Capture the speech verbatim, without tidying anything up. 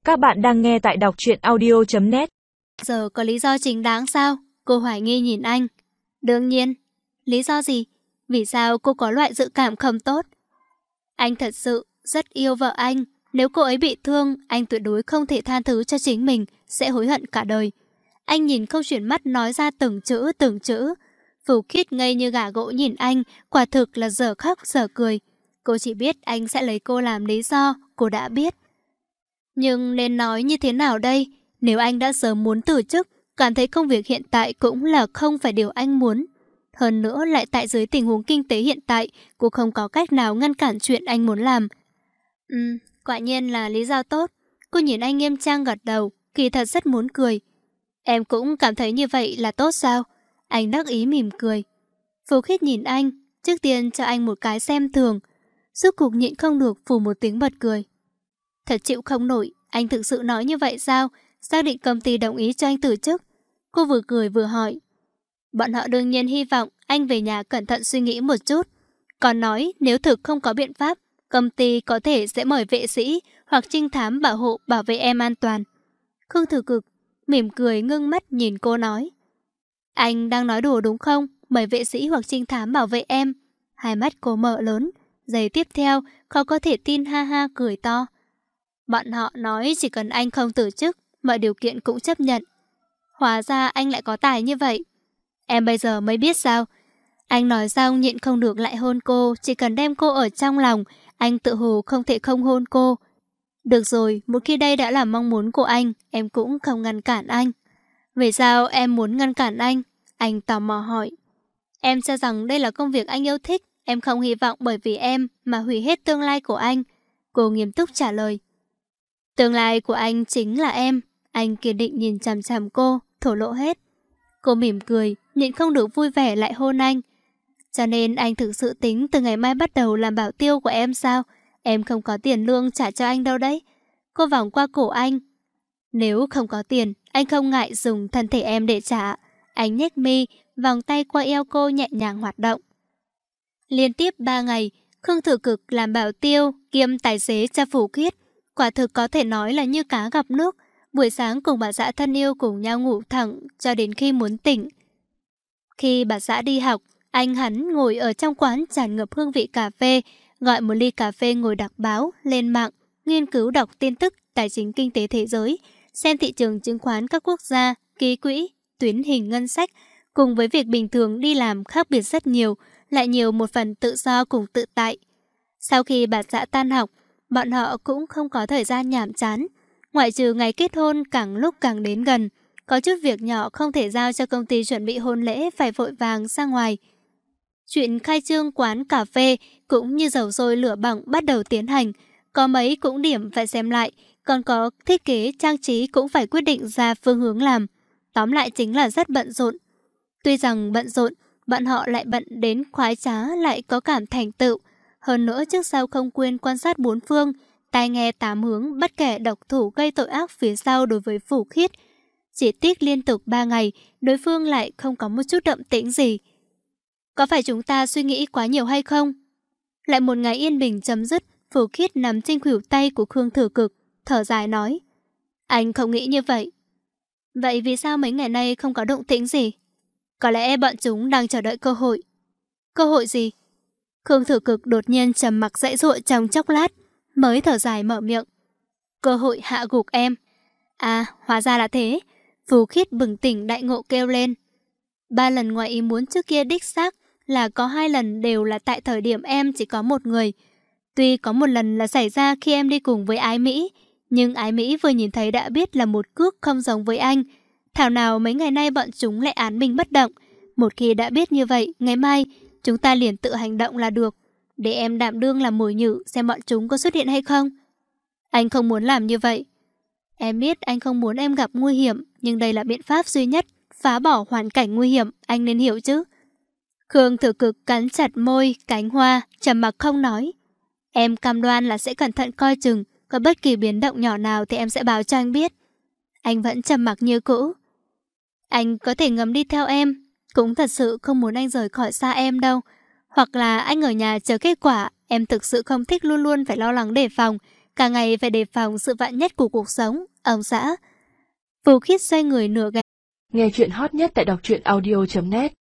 Các bạn đang nghe tại đọc truyện audio chấm net. Giờ có lý do chính đáng sao? Cô hoài nghi nhìn anh. Đương nhiên. Lý do gì? Vì sao cô có loại dự cảm không tốt? Anh thật sự rất yêu vợ anh. Nếu cô ấy bị thương, anh tuyệt đối không thể tha thứ cho chính mình, sẽ hối hận cả đời. Anh nhìn không chuyển mắt nói ra từng chữ từng chữ. Phù Khiết ngây như gà gỗ nhìn anh, quả thực là giờ khóc giờ cười. Cô chỉ biết anh sẽ lấy cô làm lý do, cô đã biết. Nhưng nên nói như thế nào đây? Nếu anh đã sớm muốn từ chức, cảm thấy công việc hiện tại cũng là không phải điều anh muốn. Hơn nữa lại tại dưới tình huống kinh tế hiện tại, cô không có cách nào ngăn cản chuyện anh muốn làm. Ừ, quả nhiên là lý do tốt. Cô nhìn anh nghiêm trang gật đầu, kỳ thật rất muốn cười. Em cũng cảm thấy như vậy là tốt sao? Anh đắc ý mỉm cười. Phù Khiết nhìn anh, trước tiên cho anh một cái xem thường. Rốt cuộc nhịn không được phù một tiếng bật cười. Thật chịu không nổi, anh thực sự nói như vậy sao? Xác định công ty đồng ý cho anh từ chức. Cô vừa cười vừa hỏi. Bọn họ đương nhiên hy vọng anh về nhà cẩn thận suy nghĩ một chút. Còn nói nếu thực không có biện pháp, công ty có thể sẽ mời vệ sĩ hoặc trinh thám bảo hộ bảo vệ em an toàn. Khương Thử Cực mỉm cười ngưng mắt nhìn cô nói. Anh đang nói đùa đúng không? Mời vệ sĩ hoặc trinh thám bảo vệ em. Hai mắt cô mở lớn. Giây tiếp theo, khó có thể tin ha ha cười to. Bọn họ nói chỉ cần anh không từ chức, mọi điều kiện cũng chấp nhận. Hóa ra anh lại có tài như vậy. Em bây giờ mới biết sao. Anh nói xong nhịn không được lại hôn cô. Chỉ cần đem cô ở trong lòng, anh tự hồ không thể không hôn cô. Được rồi, một khi đây đã là mong muốn của anh, em cũng không ngăn cản anh. Vì sao em muốn ngăn cản anh? Anh tò mò hỏi. Em cho rằng đây là công việc anh yêu thích. Em không hy vọng bởi vì em mà hủy hết tương lai của anh. Cô nghiêm túc trả lời. Tương lai của anh chính là em. Anh kiên định nhìn chằm chằm cô, thổ lộ hết. Cô mỉm cười, nhịn không được vui vẻ lại hôn anh. Cho nên anh thực sự tính từ ngày mai bắt đầu làm bảo tiêu của em sao? Em không có tiền lương trả cho anh đâu đấy. Cô vòng qua cổ anh. Nếu không có tiền, anh không ngại dùng thân thể em để trả. Anh nhếch mi, vòng tay qua eo cô nhẹ nhàng hoạt động. Liên tiếp ba ngày, Khương Thử Cực làm bảo tiêu kiêm tài xế cho Phù Khiết. Quả thực có thể nói là như cá gặp nước. Buổi sáng cùng bà xã thân yêu cùng nhau ngủ thẳng cho đến khi muốn tỉnh. Khi bà xã đi học, anh hắn ngồi ở trong quán tràn ngập hương vị cà phê, gọi một ly cà phê ngồi đọc báo, lên mạng, nghiên cứu đọc tin tức tài chính kinh tế thế giới, xem thị trường chứng khoán các quốc gia, ký quỹ, tuyến hình ngân sách, cùng với việc bình thường đi làm khác biệt rất nhiều, lại nhiều một phần tự do cùng tự tại. Sau khi bà xã tan học, bọn họ cũng không có thời gian nhàm chán. Ngoại trừ ngày kết hôn càng lúc càng đến gần, có chút việc nhỏ không thể giao cho công ty chuẩn bị hôn lễ phải vội vàng ra ngoài. Chuyện khai trương quán cà phê cũng như dầu sôi lửa bỏng bắt đầu tiến hành. Có mấy cũng điểm phải xem lại, còn có thiết kế trang trí cũng phải quyết định ra phương hướng làm. Tóm lại chính là rất bận rộn. Tuy rằng bận rộn, bọn họ lại bận đến khoái trá lại có cảm thành tựu. Hơn nữa trước sau không quên quan sát bốn phương, tai nghe tám hướng bất kể độc thủ gây tội ác phía sau đối với Phù Khiết. Chỉ tiếc liên tục ba ngày, đối phương lại không có một chút động tĩnh gì. Có phải chúng ta suy nghĩ quá nhiều hay không? Lại một ngày yên bình chấm dứt, Phù Khiết nằm trên khuỷu tay của Khương Thử Cực, thở dài nói. Anh không nghĩ như vậy. Vậy vì sao mấy ngày nay không có động tĩnh gì? Có lẽ bọn chúng đang chờ đợi cơ hội. Cơ hội gì? Khương Thử Cực đột nhiên trầm mặc dãy dụa trong chốc lát, mới thở dài mở miệng. Cơ hội hạ gục em. À, hóa ra là thế. Phù Khiết bừng tỉnh đại ngộ kêu lên. Ba lần ngoài ý muốn trước kia đích xác là có hai lần đều là tại thời điểm em chỉ có một người. Tuy có một lần là xảy ra khi em đi cùng với Ái Mỹ, nhưng Ái Mỹ vừa nhìn thấy đã biết là một cước không giống với anh. Thảo nào mấy ngày nay bọn chúng lại án mình bất động. Một khi đã biết như vậy, ngày mai chúng ta liền tự hành động là được. Để em đảm đương làm mồi nhử xem bọn chúng có xuất hiện hay không. Anh không muốn làm như vậy. Em biết anh không muốn em gặp nguy hiểm, nhưng đây là biện pháp duy nhất phá bỏ hoàn cảnh nguy hiểm, anh nên hiểu chứ. Khương Thử Cực cắn chặt môi, cánh hoa, trầm mặc không nói. Em cam đoan là sẽ cẩn thận coi chừng, có bất kỳ biến động nhỏ nào thì em sẽ báo cho anh biết. Anh vẫn trầm mặc như cũ. Anh có thể ngấm đi theo em, cũng thật sự không muốn anh rời khỏi xa em đâu. Hoặc là anh ở nhà chờ kết quả, em thực sự không thích luôn luôn phải lo lắng đề phòng, Cả ngày phải đề phòng sự vạn nhất của cuộc sống, ông xã. Phù Khiết xoay người nửa gật. Nghe chuyện hot nhất tại đọc truyện audio chấm net.